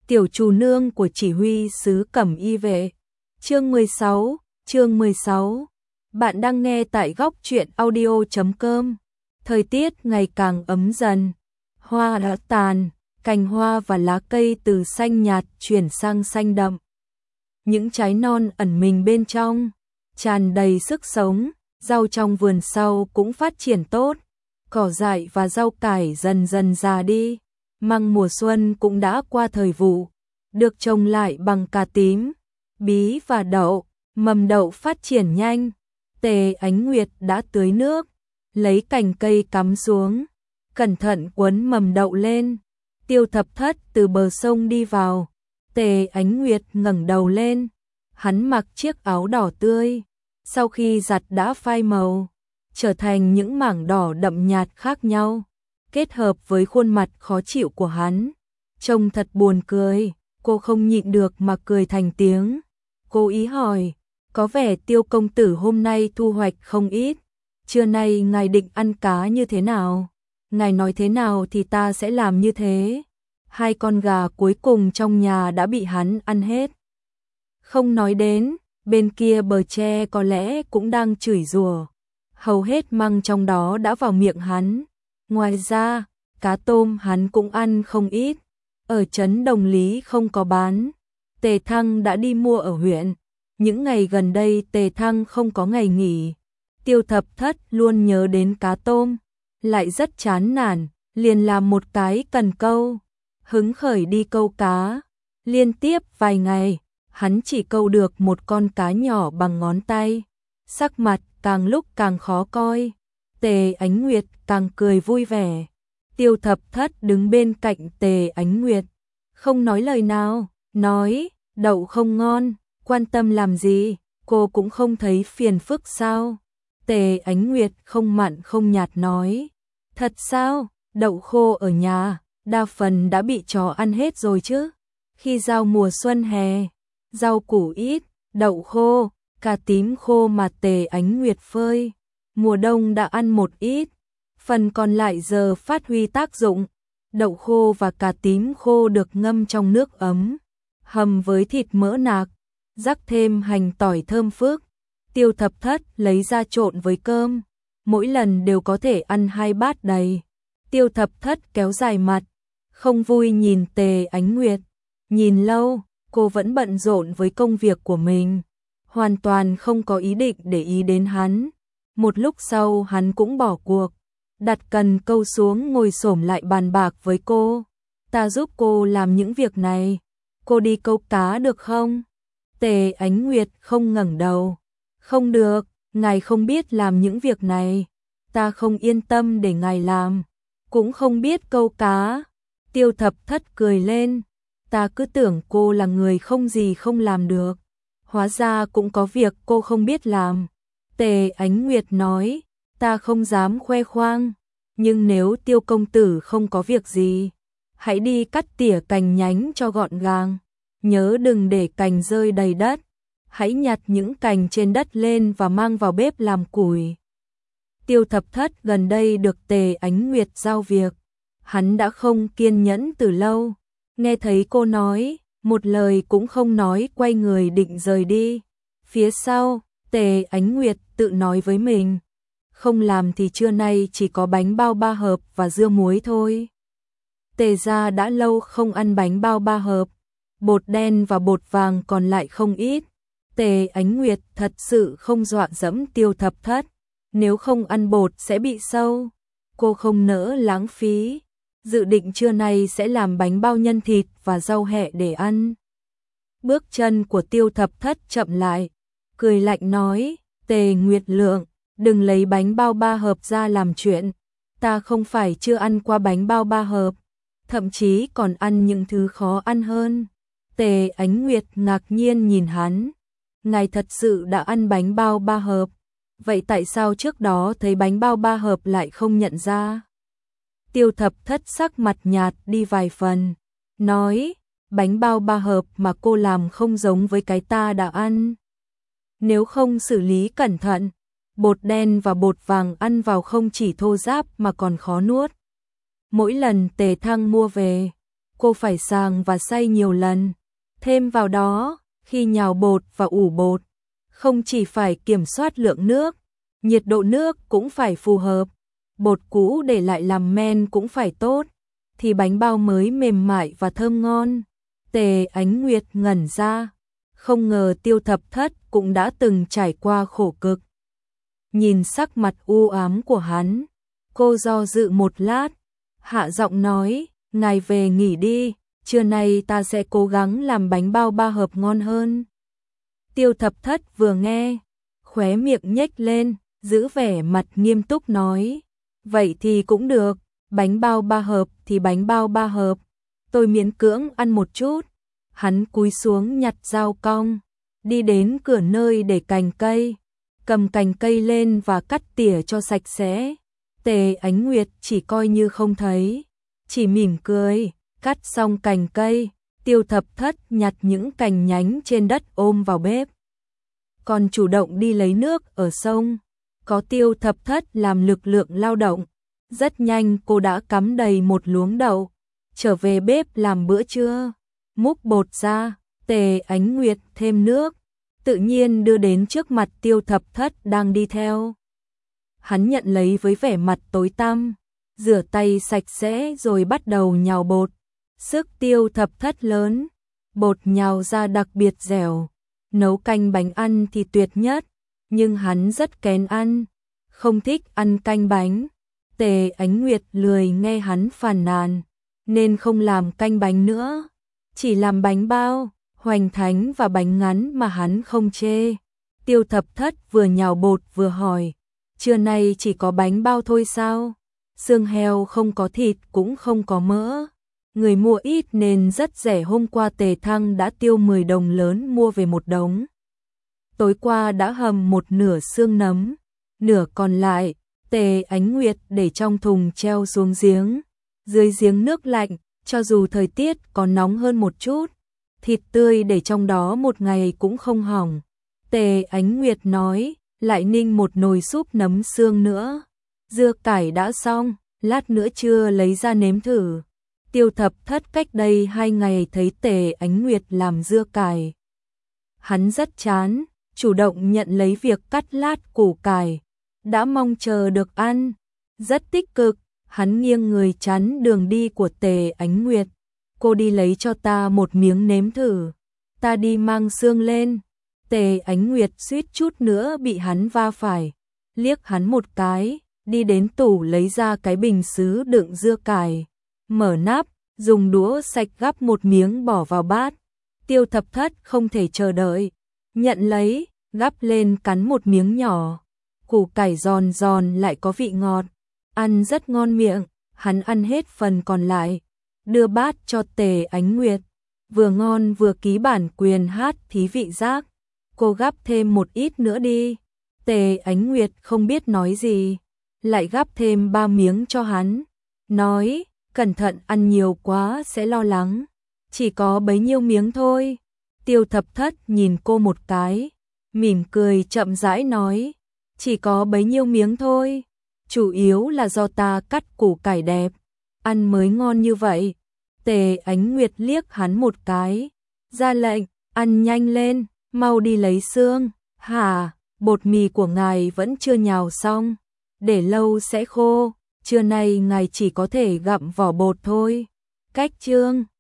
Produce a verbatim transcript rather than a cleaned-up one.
Tiểu chủ nương của chỉ huy sứ Cẩm Y vệ. Chương mười sáu, chương mười sáu. Bạn đang nghe tại góc truyện audio chấm com. Thời tiết ngày càng ấm dần. Hoa đã tàn, cành hoa và lá cây từ xanh nhạt chuyển sang xanh đậm. Những trái non ẩn mình bên trong, tràn đầy sức sống, rau trong vườn sau cũng phát triển tốt. Cỏ dại và rau cải dần dần già đi. Măng mùa xuân cũng đã qua thời vụ, được trồng lại bằng cà tím, bí và đậu. Mầm đậu phát triển nhanh. Tề Ánh Nguyệt đã tưới nước, lấy cành cây cắm xuống, cẩn thận quấn mầm đậu lên. Tiêu Thập Thất từ bờ sông đi vào. Tề Ánh Nguyệt ngẩng đầu lên, hắn mặc chiếc áo đỏ tươi, sau khi giặt đã phai màu, trở thành những mảng đỏ đậm nhạt khác nhau, kết hợp với khuôn mặt khó chịu của hắn, trông thật buồn cười. Cô không nhịn được mà cười thành tiếng. Cô ý hỏi, có vẻ Tiêu công tử hôm nay thu hoạch không ít, trưa nay ngài định ăn cá như thế nào? Ngài nói thế nào thì ta sẽ làm như thế. Hai con gà cuối cùng trong nhà đã bị hắn ăn hết. Không nói đến, bên kia bờ tre có lẽ cũng đang chửi rủa. Hầu hết măng trong đó đã vào miệng hắn. Ngoài ra, cá tôm hắn cũng ăn không ít. Ở trấn Đồng Lý không có bán. Tề Thăng đã đi mua ở huyện. Những ngày gần đây Tề Thăng không có ngày nghỉ. Tiêu Thập Thất luôn nhớ đến cá tôm, lại rất chán nản, liền làm một cái cần câu, hứng khởi đi câu cá. Liên tiếp vài ngày, hắn chỉ câu được một con cá nhỏ bằng ngón tay. Sắc mặt càng lúc càng khó coi. Tề Ánh Nguyệt càng cười vui vẻ. Tiêu Thập Thất đứng bên cạnh Tề Ánh Nguyệt, không nói lời nào, nói, đậu không ngon, quan tâm làm gì, cô cũng không thấy phiền phức sao? Tề Ánh Nguyệt không mặn không nhạt nói, thật sao, đậu khô ở nhà, đa phần đã bị chó ăn hết rồi chứ. Khi giao mùa xuân hè, rau củ ít, đậu khô, cà tím khô mà Tề Ánh Nguyệt phơi, mùa đông đã ăn một ít, phần còn lại giờ phát huy tác dụng. Đậu khô và cà tím khô được ngâm trong nước ấm, hầm với thịt mỡ nạc, rắc thêm hành tỏi thơm phức. Tiêu Thập Thất lấy ra trộn với cơm, mỗi lần đều có thể ăn hai bát đầy. Tiêu Thập Thất kéo dài mặt, không vui nhìn Tề Ánh Nguyệt. Nhìn lâu, cô vẫn bận rộn với công việc của mình, hoàn toàn không có ý định để ý đến hắn. Một lúc sau hắn cũng bỏ cuộc, đặt cần câu xuống ngồi xổm lại bàn bạc với cô. Ta giúp cô làm những việc này, cô đi câu cá được không? Tề Ánh Nguyệt không ngẩng đầu. Không được, ngài không biết làm những việc này, ta không yên tâm để ngài làm, cũng không biết câu cá. Tiêu Thập Thất cười lên, ta cứ tưởng cô là người không gì không làm được, hóa ra cũng có việc cô không biết làm. Tề Ánh Nguyệt nói, ta không dám khoe khoang, nhưng nếu Tiêu công tử không có việc gì, hãy đi cắt tỉa cành nhánh cho gọn gàng, nhớ đừng để cành rơi đầy đất. Hãy nhặt những cành trên đất lên và mang vào bếp làm củi. Tiêu Thập Thất gần đây được Tề Ánh Nguyệt giao việc, hắn đã không kiên nhẫn từ lâu. Nghe thấy cô nói, một lời cũng không nói, quay người định rời đi. Phía sau, Tề Ánh Nguyệt tự nói với mình, không làm thì trưa nay chỉ có bánh bao ba hợp và dưa muối thôi. Tề gia đã lâu không ăn bánh bao ba hợp, bột đen và bột vàng còn lại không ít. Tề Ánh Nguyệt thật sự không dọa dẫm Tiêu Thập Thất, nếu không ăn bột sẽ bị sâu. Cô không nỡ lãng phí, dự định trưa nay sẽ làm bánh bao nhân thịt và rau hẹ để ăn. Bước chân của Tiêu Thập Thất chậm lại, cười lạnh nói, Tề Nguyệt Lượng, đừng lấy bánh bao ba hợp ra làm chuyện, ta không phải chưa ăn qua bánh bao ba hợp, thậm chí còn ăn những thứ khó ăn hơn. Tề Ánh Nguyệt ngạc nhiên nhìn hắn, ngài thật sự đã ăn bánh bao ba hợp, vậy tại sao trước đó thấy bánh bao ba hợp lại không nhận ra? Tiêu Thập Thất sắc mặt nhạt đi vài phần, nói, bánh bao ba hợp mà cô làm không giống với cái ta đã ăn. Nếu không xử lý cẩn thận, bột đen và bột vàng ăn vào không chỉ thô ráp mà còn khó nuốt. Mỗi lần Tề Thăng mua về, cô phải sàng và xay nhiều lần. Thêm vào đó, khi nhào bột và ủ bột, không chỉ phải kiểm soát lượng nước, nhiệt độ nước cũng phải phù hợp, bột cũ để lại làm men cũng phải tốt, thì bánh bao mới mềm mại và thơm ngon. Tề Ánh Nguyệt ngẩn ra, không ngờ Tiêu Thập Thất cũng đã từng trải qua khổ cực. Nhìn sắc mặt u ám của hắn, cô do dự một lát, hạ giọng nói, ngài về nghỉ đi, trưa nay ta sẽ cố gắng làm bánh bao ba hợp ngon hơn. Tiêu Thập Thất vừa nghe, khóe miệng nhếch lên, giữ vẻ mặt nghiêm túc nói, vậy thì cũng được, bánh bao ba hợp thì bánh bao ba hợp, tôi miễn cưỡng ăn một chút. Hắn cúi xuống nhặt dao cong, đi đến cửa nơi để cành cây, cầm cành cây lên và cắt tỉa cho sạch sẽ. Tề Ánh Nguyệt chỉ coi như không thấy, chỉ mỉm cười, cắt xong cành cây, Tiêu Thập Thất nhặt những cành nhánh trên đất ôm vào bếp. Còn chủ động đi lấy nước ở sông, có Tiêu Thập Thất làm lực lượng lao động, rất nhanh cô đã cắm đầy một luống đậu, trở về bếp làm bữa trưa. Múc bột ra, Tề Ánh Nguyệt thêm nước, tự nhiên đưa đến trước mặt Tiêu Thập Thất đang đi theo. Hắn nhận lấy với vẻ mặt tối tăm, rửa tay sạch sẽ rồi bắt đầu nhào bột. Sức Tiêu Thập Thất lớn, bột nhào ra đặc biệt dẻo, nấu canh bánh ăn thì tuyệt nhất, nhưng hắn rất kén ăn, không thích ăn canh bánh. Tề Ánh Nguyệt lười nghe hắn phàn nàn, nên không làm canh bánh nữa, chỉ làm bánh bao, hoành thánh và bánh ngắn mà hắn không chê. Tiêu Thập Thất vừa nhào bột vừa hỏi, trưa nay chỉ có bánh bao thôi sao? Xương heo không có thịt cũng không có mỡ. Người mua ít nên rất rẻ, hôm qua Tề Thăng đã tiêu mười đồng lớn mua về một đống. Tối qua đã hầm một nửa xương nấm, nửa còn lại, Tề Ánh Nguyệt để trong thùng treo xuống giếng. Dưới giếng nước lạnh, cho dù thời tiết có nóng hơn một chút, thịt tươi để trong đó một ngày cũng không hỏng. Tề Ánh Nguyệt nói, lại ninh một nồi súp nấm xương nữa. Dưa cải đã xong, lát nữa trưa lấy ra nếm thử. Tiêu Thập Thất cách đây hai ngày thấy Tề Ánh Nguyệt làm dưa cải, hắn rất chán, chủ động nhận lấy việc cắt lát củ cải, đã mong chờ được ăn, rất tích cực. Hắn nghiêng người chắn đường đi của Tề Ánh Nguyệt, cô đi lấy cho ta một miếng nếm thử, ta đi mang xương lên. Tề Ánh Nguyệt suýt chút nữa bị hắn va phải, liếc hắn một cái, đi đến tủ lấy ra cái bình sứ đựng dưa cải, mở nắp, dùng đũa sạch gắp một miếng bỏ vào bát. Tiêu Thập Thất không thể chờ đợi, nhận lấy, gắp lên cắn một miếng nhỏ, củ cải giòn giòn lại có vị ngọt, ăn rất ngon miệng. Hắn ăn hết phần còn lại, đưa bát cho Tề Ánh Nguyệt, vừa ngon vừa ký bản quyền hát thí vị giác, cô gắp thêm một ít nữa đi. Tề Ánh Nguyệt không biết nói gì, lại gắp thêm ba miếng cho hắn, nói, cẩn thận ăn nhiều quá sẽ lo lắng, chỉ có bấy nhiêu miếng thôi. Tiêu Thập Thất nhìn cô một cái, mỉm cười chậm rãi nói, chỉ có bấy nhiêu miếng thôi, chủ yếu là do ta cắt củ cải đẹp, ăn mới ngon như vậy. Tề Ánh Nguyệt liếc hắn một cái, ra lệnh, ăn nhanh lên, mau đi lấy xương. Hả, bột mì của ngài vẫn chưa nhào xong, để lâu sẽ khô, trưa nay ngài chỉ có thể gặm vỏ bột thôi. Cách chương